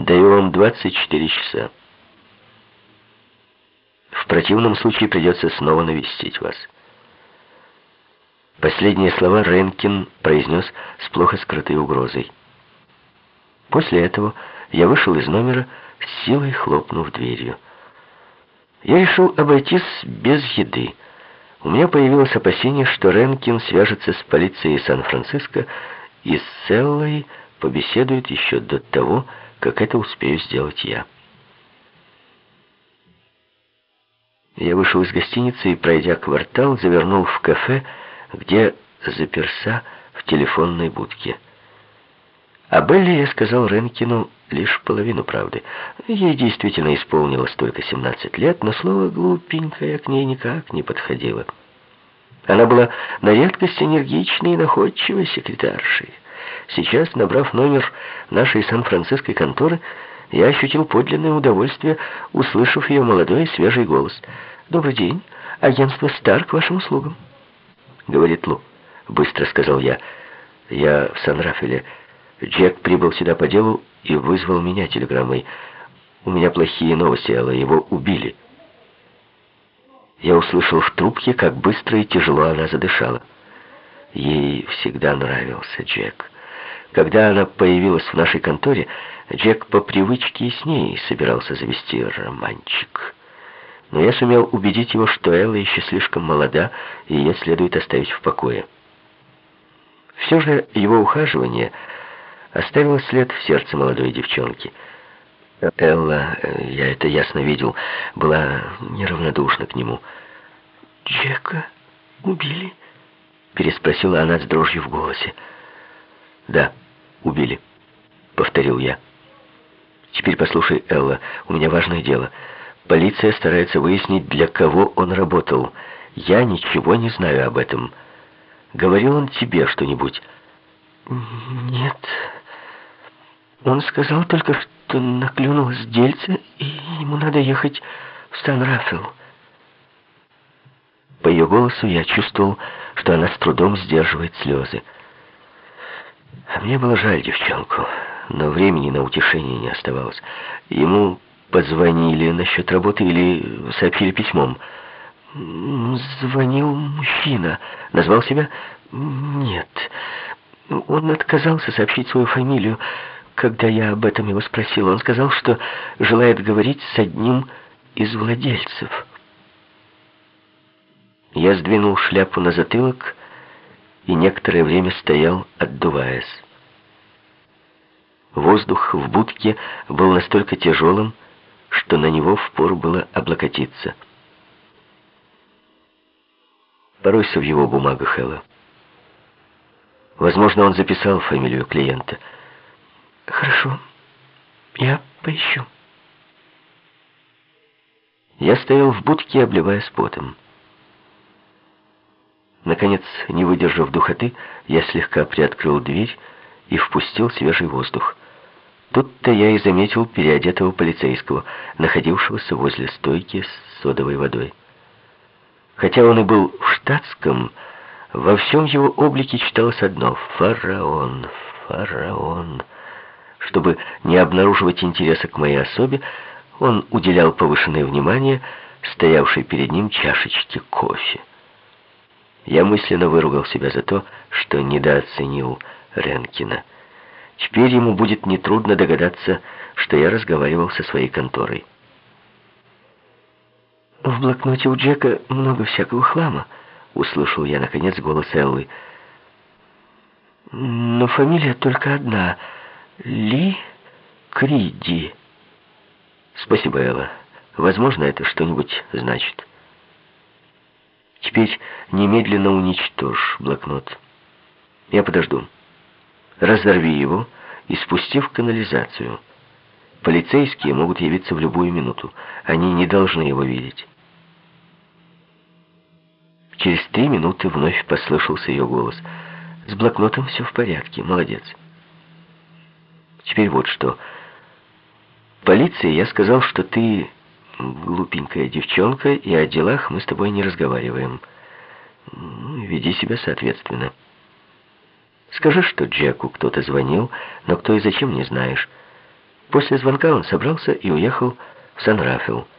Даю вам 24 часа. В противном случае придется снова навестить вас». Последние слова Ренкин произнес с плохо скрытой угрозой. После этого я вышел из номера, с силой хлопнув дверью. Я решил обойтись без еды. У меня появилось опасение, что Ренкин свяжется с полицией Сан-Франциско и с Эллой побеседует еще до того, как это успею сделать я. Я вышел из гостиницы и, пройдя квартал, завернул в кафе, где заперся в телефонной будке. О Белле я сказал Ренкину лишь половину правды. Ей действительно исполнилось только 17 лет, но слово «глупенькая» к ней никак не подходило. Она была на редкость энергичной и находчивой секретаршей. Сейчас, набрав номер нашей сан-франциской конторы, я ощутил подлинное удовольствие, услышав ее молодой и свежий голос. «Добрый день, агентство «Стар» к вашим услугам», — говорит Лу. Быстро сказал я. «Я в Сан-Рафеле. Джек прибыл сюда по делу и вызвал меня телеграммой. У меня плохие новости, Элла, его убили». Я услышал в трубке, как быстро и тяжело она задышала. Ей всегда нравился Джек. Когда она появилась в нашей конторе, Джек по привычке и с ней собирался завести романчик. Но я сумел убедить его, что Элла еще слишком молода, и ее следует оставить в покое. Все же его ухаживание оставило след в сердце молодой девчонки. Элла, я это ясно видел, была неравнодушна к нему. «Джека убили?» — переспросила она с дрожью в голосе. «Да, убили», — повторил я. «Теперь послушай, Элла, у меня важное дело. Полиция старается выяснить, для кого он работал. Я ничего не знаю об этом. Говорил он тебе что-нибудь?» «Нет. Он сказал только, что наклюнулось дельце, и ему надо ехать в Сан-Рафел». По ее голосу я чувствовал, что она с трудом сдерживает слезы. Мне было жаль девчонку, но времени на утешение не оставалось. Ему позвонили насчет работы или сообщили письмом? Звонил мужчина. Назвал себя? Нет. Он отказался сообщить свою фамилию. Когда я об этом его спросил, он сказал, что желает говорить с одним из владельцев. Я сдвинул шляпу на затылок и некоторое время стоял, отдуваясь. Воздух в будке был настолько тяжелым, что на него впору было облокотиться. Поройся в его бумагах, Элла. Возможно, он записал фамилию клиента. Хорошо, я поищу. Я стоял в будке, обливаясь потом. Наконец, не выдержав духоты, я слегка приоткрыл дверь и впустил свежий воздух. Тут-то я и заметил переодетого полицейского, находившегося возле стойки с содовой водой. Хотя он и был в штатском, во всем его облике читалось одно — фараон, фараон. Чтобы не обнаруживать интереса к моей особе, он уделял повышенное внимание стоявшей перед ним чашечке кофе. Я мысленно выругал себя за то, что недооценил Ренкина. Теперь ему будет нетрудно догадаться, что я разговаривал со своей конторой. «В блокноте у Джека много всякого хлама», — услышал я, наконец, голос Эллы. «Но фамилия только одна — Ли Криди». «Спасибо, Элла. Возможно, это что-нибудь значит». «Теперь немедленно уничтожь блокнот. Я подожду. Разорви его и спусти в канализацию. Полицейские могут явиться в любую минуту. Они не должны его видеть». Через 3 минуты вновь послышался ее голос. «С блокнотом все в порядке. Молодец. Теперь вот что. Полиции я сказал, что ты глупенькая девчонка, и о делах мы с тобой не разговариваем. Веди себя соответственно. Скажи, что Джеку кто-то звонил, но кто и зачем не знаешь. После звонка он собрался и уехал в Сан-Рафаэл.